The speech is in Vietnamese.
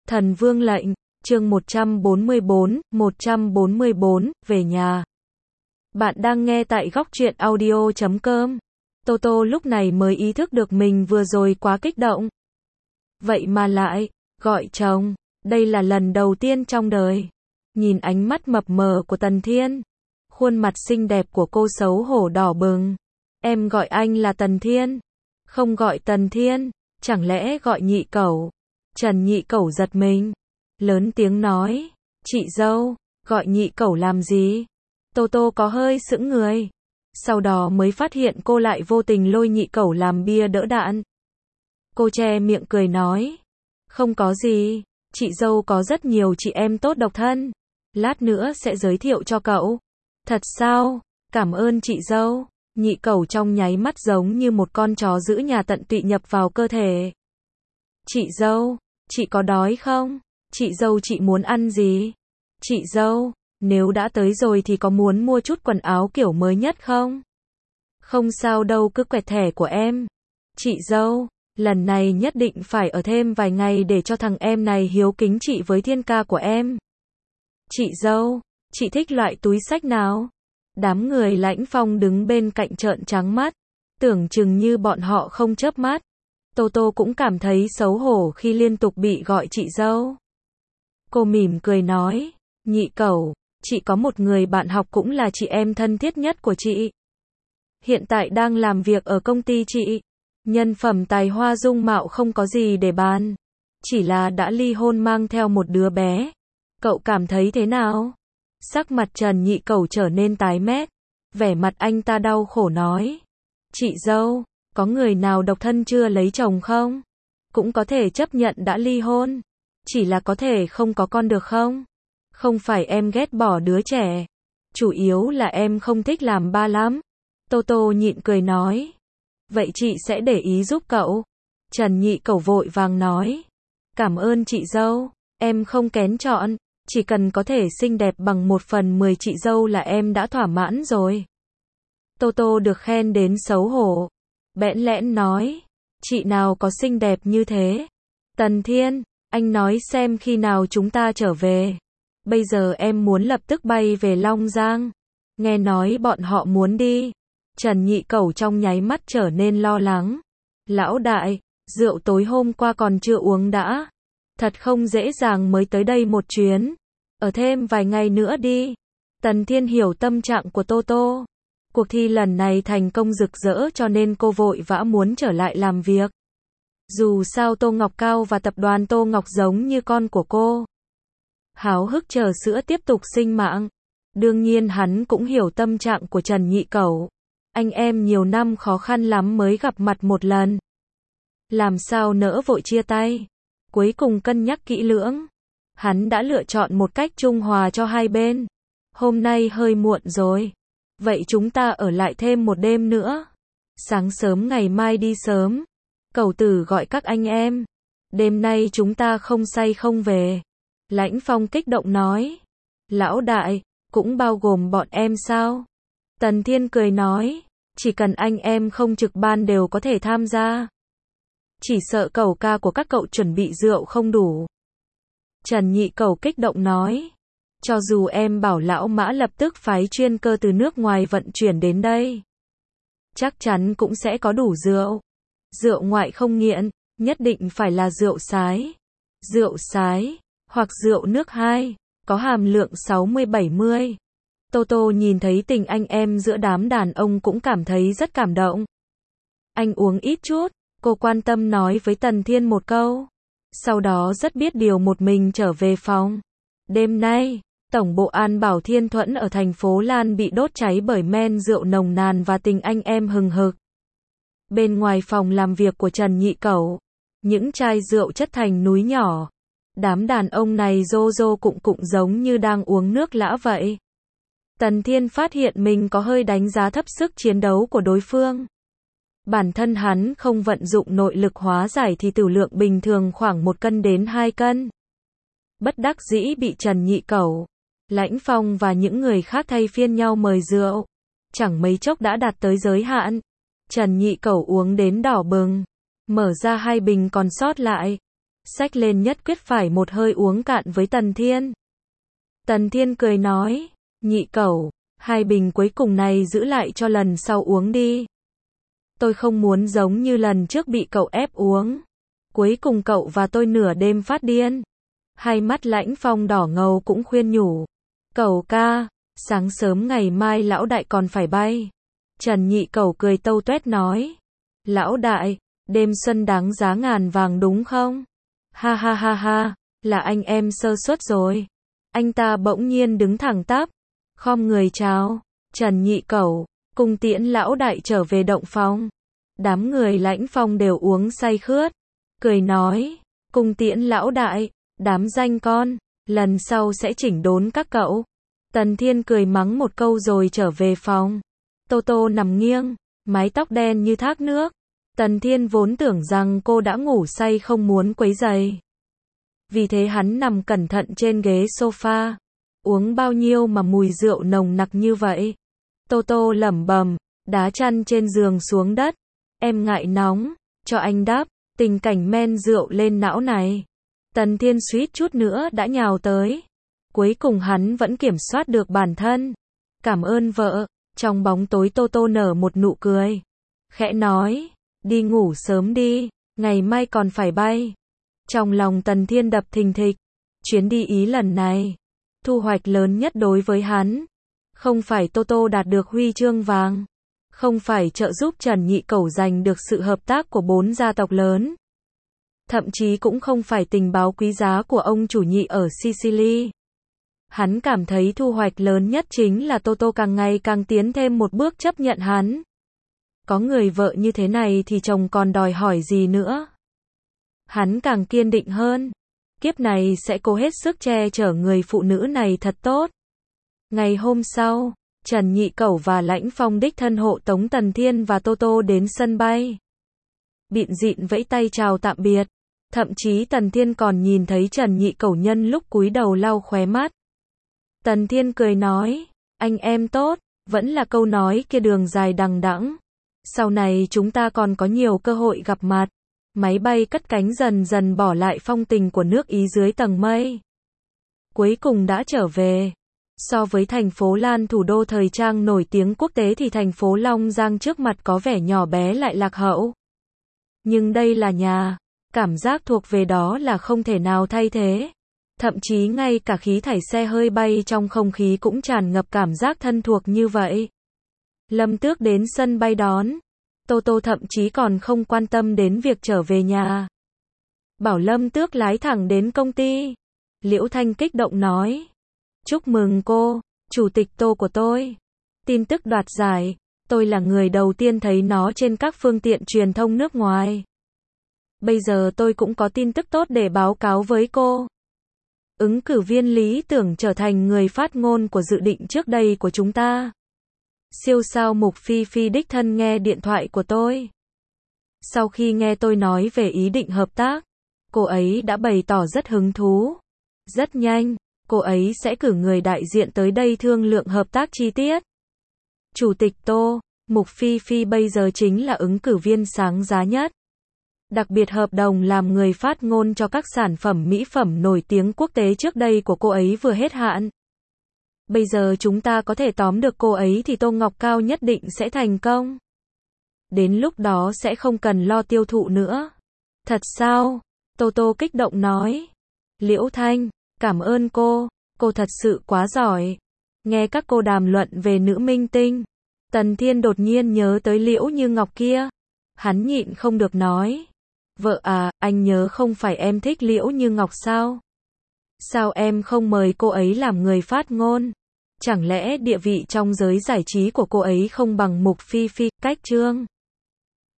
Thần Vương lệnh, chương 144, về nhà. Bạn đang nghe tại góc truyện audio.com. Toto lúc này mới ý thức được mình vừa rồi quá kích động. Vậy mà lại gọi chồng, đây là lần đầu tiên trong đời. Nhìn ánh mắt mập mờ của Tần Thiên, khuôn mặt xinh đẹp của cô xấu hổ đỏ bừng. Em gọi anh là Tần Thiên, không gọi Tần Thiên, chẳng lẽ gọi nhị cẩu? Trần Nhị Cẩu giật mình, lớn tiếng nói, chị dâu, gọi nhị cẩu làm gì? Toto có hơi sững người, sau đó mới phát hiện cô lại vô tình lôi nhị cẩu làm bia đỡ đạn. Cô che miệng cười nói, không có gì, chị dâu có rất nhiều chị em tốt độc thân, lát nữa sẽ giới thiệu cho cậu. Thật sao? Cảm ơn chị dâu. Nhị cẩu trong nháy mắt giống như một con chó giữ nhà tận tụy nhập vào cơ thể. Chị dâu, chị có đói không? Chị dâu chị muốn ăn gì? Chị dâu, nếu đã tới rồi thì có muốn mua chút quần áo kiểu mới nhất không? Không sao đâu, cứ quẹt thẻ của em. Chị dâu, lần này nhất định phải ở thêm vài ngày để cho thằng em này hiếu kính chị với thiên ca của em. Chị dâu, chị thích loại túi xách nào? Đám người Lãnh Phong đứng bên cạnh trợn trắng mắt, tưởng chừng như bọn họ không chớp mắt. Toto cũng cảm thấy xấu hổ khi liên tục bị gọi chị dâu. Cô mỉm cười nói, nhị cẩu, chị có một người bạn học cũng là chị em thân thiết nhất của chị. Hiện tại đang làm việc ở công ty chị. Nhân phẩm tài hoa dung mạo không có gì để bàn. Chỉ là đã ly hôn mang theo một đứa bé. Cậu cảm thấy thế nào? Sắc mặt Trần Nhị Cẩu trở nên tái mét. Vẻ mặt anh ta đau khổ nói. Chị dâu, có người nào độc thân chưa lấy chồng không? Cũng có thể chấp nhận đã ly hôn. Chỉ là có thể không có con được không? Không phải em ghét bỏ đứa trẻ. Chủ yếu là em không thích làm ba lắm. Toto nhịn cười nói. Vậy chị sẽ để ý giúp cậu. Trần Nhị Cẩu vội vàng nói. Cảm ơn chị dâu, em không kén chọn. Chỉ cần có thể xinh đẹp bằng 1/10 chị dâu là em đã thỏa mãn rồi. Toto được khen đến xấu hổ. Bẽn lẽn nói. Chị nào có xinh đẹp như thế? Tần Thiên, anh nói xem khi nào chúng ta trở về. Bây giờ em muốn lập tức bay về Long Giang. Nghe nói bọn họ muốn đi. Trần Nhị Cẩu trong nháy mắt trở nên lo lắng. Lão đại, rượu tối hôm qua còn chưa uống đã. Thật không dễ dàng mới tới đây một chuyến. Ở thêm vài ngày nữa đi. Tần Thiên hiểu tâm trạng của Toto. Cuộc thi lần này thành công rực rỡ cho nên cô vội vã muốn trở lại làm việc. Dù sao Tô Ngọc Cao và tập đoàn Tô Ngọc giống như con của cô. Háo hức chờ sữa tiếp tục sinh mạng. Đương nhiên hắn cũng hiểu tâm trạng của Trần Nhị Cẩu. Anh em nhiều năm khó khăn lắm mới gặp mặt một lần. Làm sao nỡ vội chia tay. Cuối cùng cân nhắc kỹ lưỡng. Hắn đã lựa chọn một cách trung hòa cho hai bên. Hôm nay hơi muộn rồi. Vậy chúng ta ở lại thêm một đêm nữa. Sáng sớm ngày mai đi sớm. Cẩu tử gọi các anh em. Đêm nay chúng ta không say không về. Lãnh Phong kích động nói. Lão đại, cũng bao gồm bọn em sao? Tần Thiên cười nói. Chỉ cần anh em không trực ban đều có thể tham gia. Chỉ sợ cẩu ca của các cậu chuẩn bị rượu không đủ. Trần Nhị Cẩu kích động nói. Cho dù em bảo lão Mã lập tức phái chuyên cơ từ nước ngoài vận chuyển đến đây. Chắc chắn cũng sẽ có đủ rượu. Rượu ngoại không nghiện, nhất định phải là rượu sái. Rượu sái, hoặc rượu nước 2, có hàm lượng 60-70. Toto nhìn thấy tình anh em giữa đám đàn ông cũng cảm thấy rất cảm động. Anh uống ít chút, cô quan tâm nói với Tần Thiên một câu. Sau đó rất biết điều một mình trở về phòng. Đêm nay, Tổng bộ An Bảo Thiên Thuẫn ở thành phố Lan bị đốt cháy bởi men rượu nồng nàn và tình anh em hừng hực. Bên ngoài phòng làm việc của Trần Nhị Cẩu, những chai rượu chất thành núi nhỏ. Đám đàn ông này rô rô cụng cụng giống như đang uống nước lã vậy. Tần Thiên phát hiện mình có hơi đánh giá thấp sức chiến đấu của đối phương. Bản thân hắn không vận dụng nội lực hóa giải thì tử lượng bình thường khoảng 1 cân đến 2 cân. Bất đắc dĩ bị Trần Nhị Cẩu, Lãnh Phong và những người khác thay phiên nhau mời rượu. Chẳng mấy chốc đã đạt tới giới hạn. Trần Nhị Cẩu uống đến đỏ bừng. Mở ra 2 bình còn sót lại. xách lên nhất quyết phải một hơi uống cạn với Tần Thiên. Tần Thiên cười nói, nhị cẩu, 2 bình cuối cùng này giữ lại cho lần sau uống đi. Tôi không muốn giống như lần trước bị cậu ép uống. Cuối cùng cậu và tôi nửa đêm phát điên. Hai mắt Lãnh Phong đỏ ngầu cũng khuyên nhủ. Cẩu ca, sáng sớm ngày mai lão đại còn phải bay. Trần nhị cẩu cười tâu tuét nói. Lão đại, đêm xuân đáng giá ngàn vàng đúng không? Ha ha ha ha, là anh em sơ suất rồi. Anh ta bỗng nhiên đứng thẳng tắp, khom người chào. Trần nhị cẩu, cùng tiễn lão đại trở về động phòng. Đám người Lãnh Phong đều uống say khướt. Cười nói, cùng tiễn lão đại, đám danh con, lần sau sẽ chỉnh đốn các cậu. Tần Thiên cười mắng một câu rồi trở về phòng. Tô Tô nằm nghiêng, mái tóc đen như thác nước. Tần Thiên vốn tưởng rằng cô đã ngủ say không muốn quấy rầy. Vì thế hắn nằm cẩn thận trên ghế sofa. Uống bao nhiêu mà mùi rượu nồng nặc như vậy? Tô Tô lẩm bẩm, đá chăn trên giường xuống đất. Em ngại nóng, cho anh đắp, tình cảnh men rượu lên não này. Tần Thiên suýt chút nữa đã nhào tới. Cuối cùng hắn vẫn kiểm soát được bản thân. Cảm ơn vợ. Trong bóng tối Tô Tô nở một nụ cười. Khẽ nói, đi ngủ sớm đi, ngày mai còn phải bay. Trong lòng Tần Thiên đập thình thịch. Chuyến đi Ý lần này, thu hoạch lớn nhất đối với hắn. Không phải Tô Tô đạt được huy chương vàng. Không phải trợ giúp Trần nhị cẩu giành được sự hợp tác của 4 gia tộc lớn. Thậm chí cũng không phải tình báo quý giá của ông chủ nhị ở Sicily. Hắn cảm thấy thu hoạch lớn nhất chính là Tô Tô càng ngày càng tiến thêm một bước chấp nhận hắn. Có người vợ như thế này thì chồng còn đòi hỏi gì nữa. Hắn càng kiên định hơn. Kiếp này sẽ cố hết sức che chở người phụ nữ này thật tốt. Ngày hôm sau, Trần nhị cẩu và Lãnh Phong đích thân hộ tống Tần Thiên và Tô Tô đến sân bay. Bịn dịn vẫy tay chào tạm biệt. Thậm chí Tần Thiên còn nhìn thấy Trần nhị cẩu nhân lúc cúi đầu lau khóe mắt. Tần Thiên cười nói, anh em tốt, vẫn là câu nói kia đường dài đằng đẵng. Sau này chúng ta còn có nhiều cơ hội gặp mặt. Máy bay cất cánh dần dần bỏ lại phong tình của nước Ý dưới tầng mây. Cuối cùng đã trở về. So với thành phố Lan thủ đô thời trang nổi tiếng quốc tế thì thành phố Long Giang trước mặt có vẻ nhỏ bé lại lạc hậu. Nhưng đây là nhà. Cảm giác thuộc về đó là không thể nào thay thế. Thậm chí ngay cả khí thải xe hơi bay trong không khí cũng tràn ngập cảm giác thân thuộc như vậy. Lâm Tước đến sân bay đón. Tô Tô thậm chí còn không quan tâm đến việc trở về nhà. Bảo Lâm Tước lái thẳng đến công ty. Liễu Thanh kích động nói. Chúc mừng cô, chủ tịch Tô của tôi. Tin tức đoạt giải. Tôi là người đầu tiên thấy nó trên các phương tiện truyền thông nước ngoài. Bây giờ tôi cũng có tin tức tốt để báo cáo với cô. Ứng cử viên lý tưởng trở thành người phát ngôn của dự định trước đây của chúng ta. Siêu sao Mục Phi Phi đích thân nghe điện thoại của tôi. Sau khi nghe tôi nói về ý định hợp tác, cô ấy đã bày tỏ rất hứng thú. Rất nhanh, cô ấy sẽ cử người đại diện tới đây thương lượng hợp tác chi tiết. Chủ tịch Tô, Mục Phi Phi bây giờ chính là ứng cử viên sáng giá nhất. Đặc biệt hợp đồng làm người phát ngôn cho các sản phẩm mỹ phẩm nổi tiếng quốc tế trước đây của cô ấy vừa hết hạn. Bây giờ chúng ta có thể tóm được cô ấy thì Tô Ngọc Cao nhất định sẽ thành công. Đến lúc đó sẽ không cần lo tiêu thụ nữa. Thật sao? Tô Tô kích động nói. Liễu Thanh, cảm ơn cô thật sự quá giỏi. Nghe các cô đàm luận về nữ minh tinh, Tần Thiên đột nhiên nhớ tới Liễu Như Ngọc kia. Hắn nhịn không được nói. Vợ à, anh nhớ không phải em thích Liễu Như Ngọc sao? Sao em không mời cô ấy làm người phát ngôn? Chẳng lẽ địa vị trong giới giải trí của cô ấy không bằng Mục Phi Phi, cách trương?